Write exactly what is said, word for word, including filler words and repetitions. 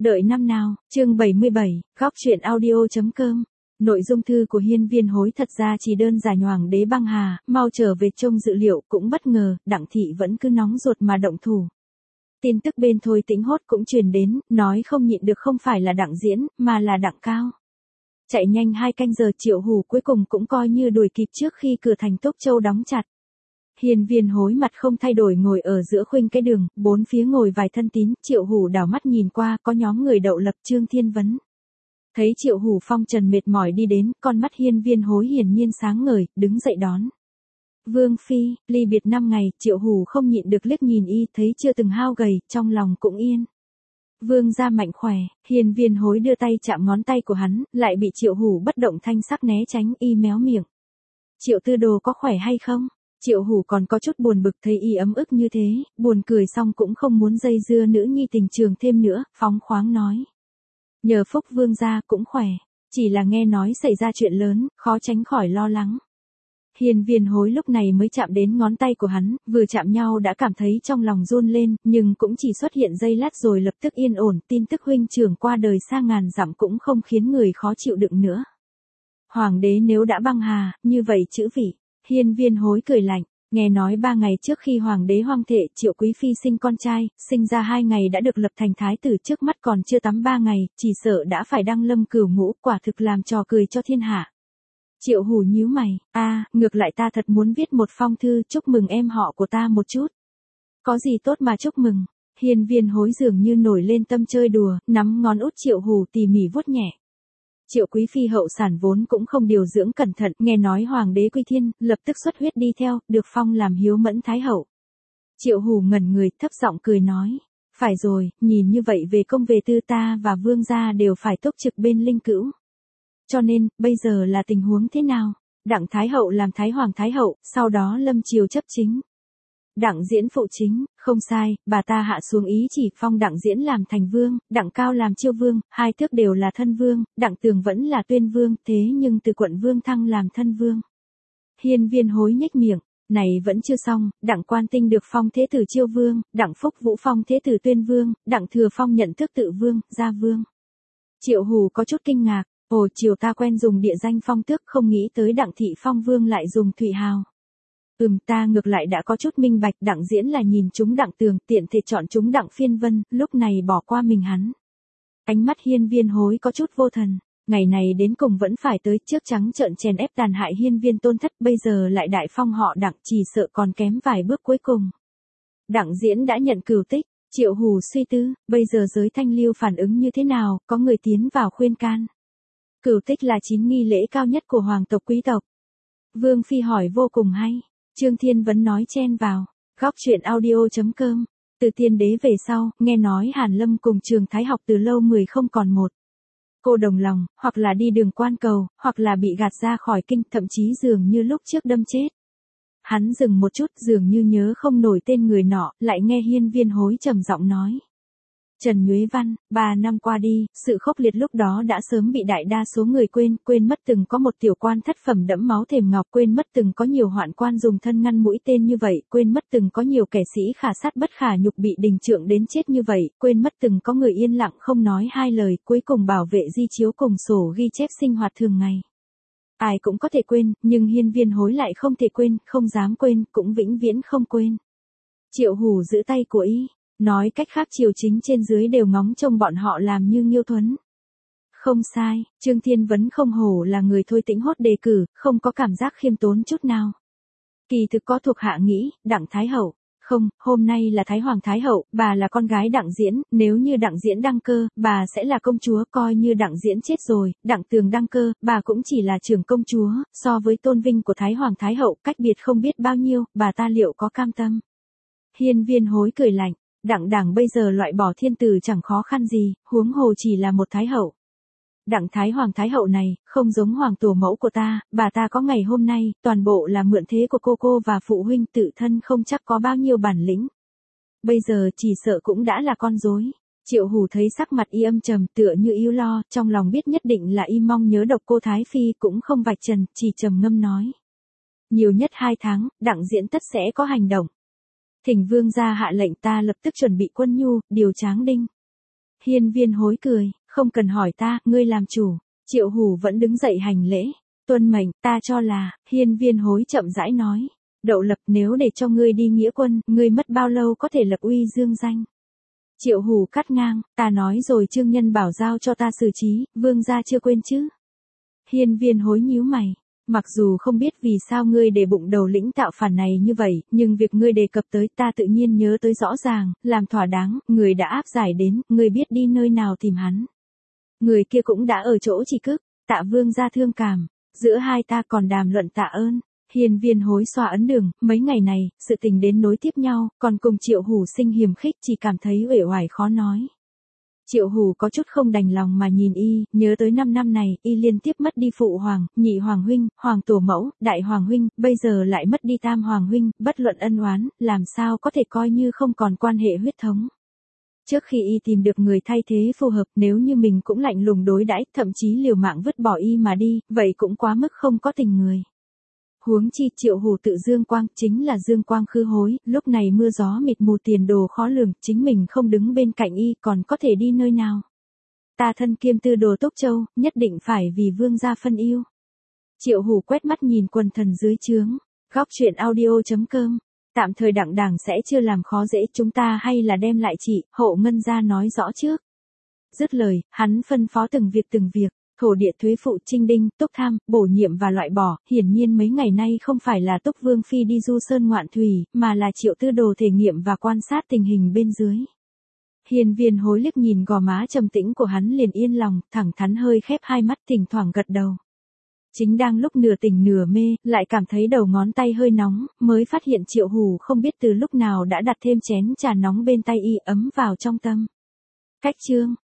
Đợi năm nào, chương bảy mươi bảy, góc truyện audio.com. Nội dung thư của Hiên Viên Hối thật ra chỉ đơn giản Hoàng đế băng hà, mau trở về trông dự liệu cũng bất ngờ, Đặng thị vẫn cứ nóng ruột mà động thủ. Tin tức bên Thôi Tĩnh Hót cũng truyền đến, nói không nhịn được không phải là Đặng Diễn, mà là Đặng Cao. Chạy nhanh hai canh giờ Triệu Hủ cuối cùng cũng coi như đuổi kịp trước khi cửa thành Tốc Châu đóng chặt. Hiên Viên Hối mặt không thay đổi ngồi ở giữa khuynh cái đường, bốn phía ngồi vài thân tín, Triệu Hủ đảo mắt nhìn qua, có nhóm người đậu lập Trương Thiên Vấn. Thấy Triệu Hủ phong trần mệt mỏi đi đến, con mắt Hiên Viên Hối hiển nhiên sáng ngời, đứng dậy đón. Vương phi, ly biệt năm ngày, Triệu Hủ không nhịn được liếc nhìn y, thấy chưa từng hao gầy, trong lòng cũng yên. Vương gia mạnh khỏe, Hiên Viên Hối đưa tay chạm ngón tay của hắn, lại bị Triệu Hủ bất động thanh sắc né tránh, y méo miệng. Triệu tư đồ có khỏe hay không? Triệu Hủ còn có chút buồn bực thấy y ấm ức như thế, buồn cười xong cũng không muốn dây dưa nữ nhi tình trường thêm nữa, phóng khoáng nói. Nhờ phúc vương gia cũng khỏe, chỉ là nghe nói xảy ra chuyện lớn, khó tránh khỏi lo lắng. Hiên Viên Hối lúc này mới chạm đến ngón tay của hắn, vừa chạm nhau đã cảm thấy trong lòng run lên, nhưng cũng chỉ xuất hiện giây lát rồi lập tức yên ổn, tin tức huynh trưởng qua đời xa ngàn dặm cũng không khiến người khó chịu đựng nữa. Hoàng đế nếu đã băng hà, như vậy chữ vị. Hiên Viên Hối cười lạnh, nghe nói ba ngày trước khi hoàng đế hoang thệ Triệu Quý Phi sinh con trai, sinh ra hai ngày đã được lập thành thái tử, trước mắt còn chưa tắm ba ngày, chỉ sợ đã phải đăng lâm cửu ngũ, quả thực làm trò cười cho thiên hạ. Triệu Hủ nhíu mày, a, à, ngược lại ta thật muốn viết một phong thư chúc mừng em họ của ta một chút. Có gì tốt mà chúc mừng? Hiên Viên Hối dường như nổi lên tâm chơi đùa, nắm ngón út Triệu Hủ tỉ mỉ vuốt nhẹ. Triệu Quý Phi hậu sản vốn cũng không điều dưỡng cẩn thận, nghe nói hoàng đế quy thiên, lập tức xuất huyết đi theo, được phong làm hiếu mẫn thái hậu. Triệu Hủ ngẩn người, thấp giọng cười nói, phải rồi, nhìn như vậy về công về tư ta và vương gia đều phải túc trực bên linh cữu. Cho nên, bây giờ là tình huống thế nào? Đặng thái hậu làm thái hoàng thái hậu, sau đó lâm triều chấp chính. Đặng Diễn phụ chính, không sai, bà ta hạ xuống ý chỉ phong Đặng Diễn làm thành vương, Đặng Cao làm chiêu vương, hai tước đều là thân vương, Đặng Tường vẫn là tuyên vương, thế nhưng từ quận vương thăng làm thân vương. Hiên Viên Hối nhếch miệng, này vẫn chưa xong, Đặng Quan Tinh được phong thế tử chiêu vương, Đặng Phúc Vũ phong thế tử tuyên vương, Đặng Thừa phong nhận tước tự vương, gia vương. Triệu Hủ có chút kinh ngạc, ồ, triều ta quen dùng địa danh phong tước, không nghĩ tới Đặng thị phong vương lại dùng thụy hào. Ừm, ta ngược lại đã có chút minh bạch, Đặng Diễn là nhìn chúng Đặng Tường, tiện thể chọn chúng Đặng Phiên Vân, lúc này bỏ qua mình hắn. Ánh mắt Hiên Viên Hối có chút vô thần, ngày này đến cùng vẫn phải tới, trước trắng trợn chèn ép tàn hại Hiên Viên tôn thất, bây giờ lại đại phong họ Đặng, chỉ sợ còn kém vài bước cuối cùng. Đặng Diễn đã nhận cửu tích, Triệu Hủ suy tư, bây giờ giới thanh lưu phản ứng như thế nào, có người tiến vào khuyên can. Cửu tích là chín nghi lễ cao nhất của hoàng tộc quý tộc. Vương Phi hỏi vô cùng hay. Trương Thiên Vấn nói chen vào, góc truyện audio.com, từ tiên đế về sau, nghe nói Hàn Lâm cùng Trường Thái học từ lâu mười không còn một. Cô đồng lòng, hoặc là đi đường quan cầu, hoặc là bị gạt ra khỏi kinh, thậm chí dường như lúc trước đâm chết. Hắn dừng một chút, dường như nhớ không nổi tên người nọ, lại nghe Hiên Viên Hối trầm giọng nói. Trần Nhuế Văn, ba năm qua đi, sự khốc liệt lúc đó đã sớm bị đại đa số người quên, quên mất từng có một tiểu quan thất phẩm đẫm máu thềm ngọc, quên mất từng có nhiều hoạn quan dùng thân ngăn mũi tên như vậy, quên mất từng có nhiều kẻ sĩ khả sát bất khả nhục bị đình trượng đến chết như vậy, quên mất từng có người yên lặng không nói hai lời, cuối cùng bảo vệ di chiếu cùng sổ ghi chép sinh hoạt thường ngày. Ai cũng có thể quên, nhưng Hiên Viên Hối lại không thể quên, không dám quên, cũng vĩnh viễn không quên. Triệu Hủ giữ tay của y. Nói cách khác triều chính trên dưới đều ngóng trông bọn họ làm như Nghiêu Thuấn. Không sai, Trương Thiên Vấn không hổ là người Thôi Tĩnh Hót đề cử, không có cảm giác khiêm tốn chút nào. Kỳ thực có thuộc hạ nghĩ, Đặng Thái Hậu, không, hôm nay là Thái Hoàng Thái Hậu, bà là con gái Đặng Diễn, nếu như Đặng Diễn đăng cơ, bà sẽ là công chúa, coi như Đặng Diễn chết rồi, Đặng Tường đăng cơ, bà cũng chỉ là trưởng công chúa, so với tôn vinh của Thái Hoàng Thái Hậu, cách biệt không biết bao nhiêu, bà ta liệu có cam tâm? Hiên Viên Hối cười lạnh. Đặng đảng bây giờ loại bỏ thiên tử chẳng khó khăn gì, huống hồ chỉ là một thái hậu. Đặng Thái Hoàng Thái Hậu này, không giống hoàng tổ mẫu của ta, bà ta có ngày hôm nay, toàn bộ là mượn thế của cô cô và phụ huynh, tự thân không chắc có bao nhiêu bản lĩnh. Bây giờ chỉ sợ cũng đã là con rối. Triệu Hủ thấy sắc mặt y âm trầm tựa như yếu lo, trong lòng biết nhất định là y mong nhớ độc cô Thái Phi, cũng không vạch trần, chỉ trầm ngâm nói. Nhiều nhất hai tháng, Đặng Diễn tất sẽ có hành động. Thỉnh vương gia hạ lệnh ta lập tức chuẩn bị quân nhu, điều Tráng Đinh. Hiên Viên Hối cười, không cần hỏi ta, ngươi làm chủ. Triệu Hủ vẫn đứng dậy hành lễ. Tuân mệnh, ta cho là, Hiên Viên Hối chậm rãi nói. Đậu Lập, nếu để cho ngươi đi nghĩa quân, ngươi mất bao lâu có thể lập uy dương danh. Triệu Hủ cắt ngang, ta nói rồi Trương Nhân bảo giao cho ta xử trí, vương gia chưa quên chứ. Hiên Viên Hối nhíu mày. Mặc dù không biết vì sao ngươi để bụng đầu lĩnh tạo phản này như vậy, nhưng việc ngươi đề cập tới ta tự nhiên nhớ tới rõ ràng, làm thỏa đáng, người đã áp giải đến, ngươi biết đi nơi nào tìm hắn. Người kia cũng đã ở chỗ chỉ cức, Tạ vương gia thương cảm, giữa hai ta còn đàm luận tạ ơn. Hiên Viên Hối xoa ấn đường, mấy ngày này, sự tình đến nối tiếp nhau, còn cùng Triệu Hủ sinh hiềm khích chỉ cảm thấy uể oải khó nói. Triệu Hủ có chút không đành lòng mà nhìn y, nhớ tới năm năm này, y liên tiếp mất đi phụ hoàng, nhị hoàng huynh, hoàng tổ mẫu, đại hoàng huynh, bây giờ lại mất đi tam hoàng huynh, bất luận ân oán, làm sao có thể coi như không còn quan hệ huyết thống. Trước khi y tìm được người thay thế phù hợp, nếu như mình cũng lạnh lùng đối đãi, thậm chí liều mạng vứt bỏ y mà đi, vậy cũng quá mức không có tình người. Huống chi Triệu Hủ tự dương quang, chính là dương quang khư hối, lúc này mưa gió mịt mù tiền đồ khó lường, chính mình không đứng bên cạnh y còn có thể đi nơi nào. Ta thân kiêm tư đồ Túc Châu, nhất định phải vì vương gia phân yêu. Triệu Hủ quét mắt nhìn quần thần dưới trướng, góc truyện audio chấm com. Tạm thời đặng đảng sẽ chưa làm khó dễ chúng ta hay là đem lại chị, hộ ngân ra nói rõ trước. Dứt lời, hắn phân phó từng việc từng việc. Thổ địa thuế phụ trinh đinh, túc tham, bổ nhiệm và loại bỏ, hiển nhiên mấy ngày nay không phải là Túc Vương Phi đi du sơn ngoạn thủy, mà là Triệu Tư Đồ thể nghiệm và quan sát tình hình bên dưới. Hiên Viên Hối liếc nhìn gò má trầm tĩnh của hắn liền yên lòng, thẳng thắn hơi khép hai mắt thỉnh thoảng gật đầu. Chính đang lúc nửa tỉnh nửa mê, lại cảm thấy đầu ngón tay hơi nóng, mới phát hiện Triệu Hủ không biết từ lúc nào đã đặt thêm chén trà nóng bên tay y ấm vào trong tâm. Cách chương